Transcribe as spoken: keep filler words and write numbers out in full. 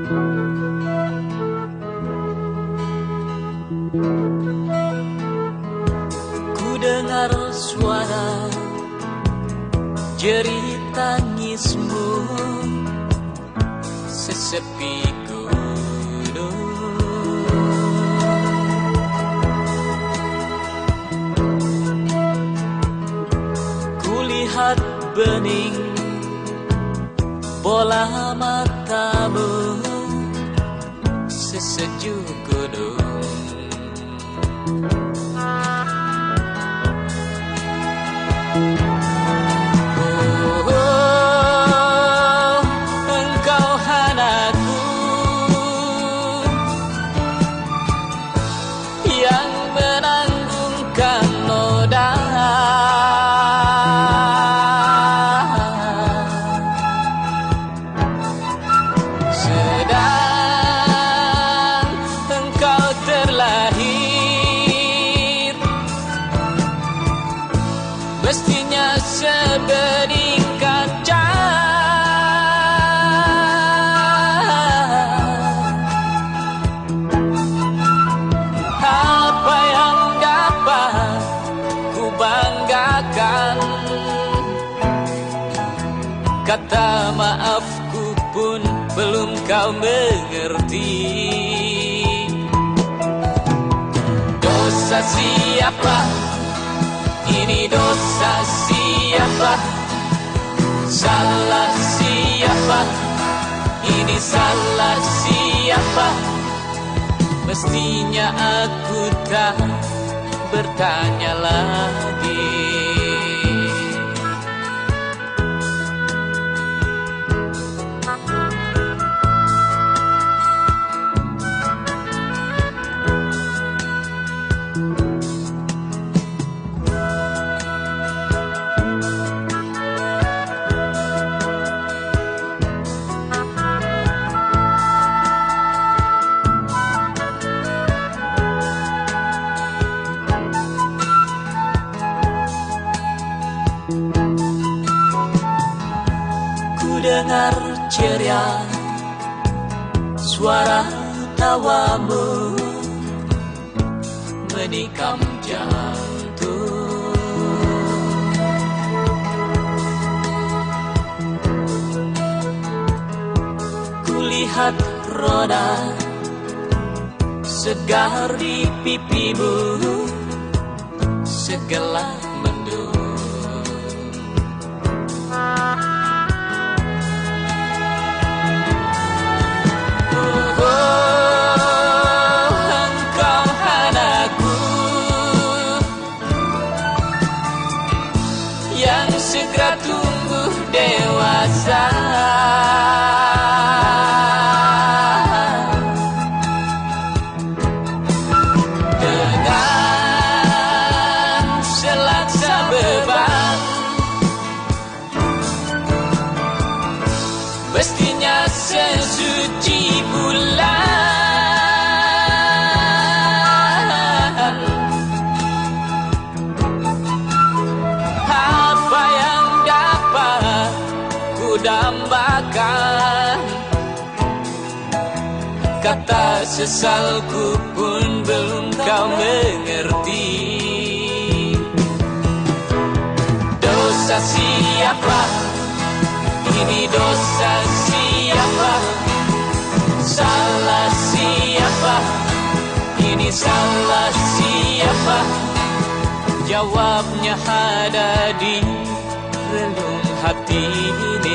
Ku dengar suara jerit tangismu sesepi gunung. Kulihat bening bola matamu sesejuk gunung. Oh, engkau hanaku yang menanggungkan noda. Sedang engkau terlahir, mestinya sebening kaca. Apa yang dapat ku banggakan, kata maafku pun belum kau mengerti. Dosa siapa? Ini dosa siapa? Salah siapa? Ini salah siapa? Mestinya aku tak bertanya lagi. Dengar ceria suara tawamu menikam jantung. Kulihat roda segar di pipimu segelap mendung. Yang segera tumbuh dewasa, dengan selaksa beban, mestinya sesuci bulan. Dambakan, kata sesalku pun belum kau mengerti. Dosa siapa? Ini dosa siapa? Salah siapa? Ini salah siapa? Jawabnya ada di relung hati ini.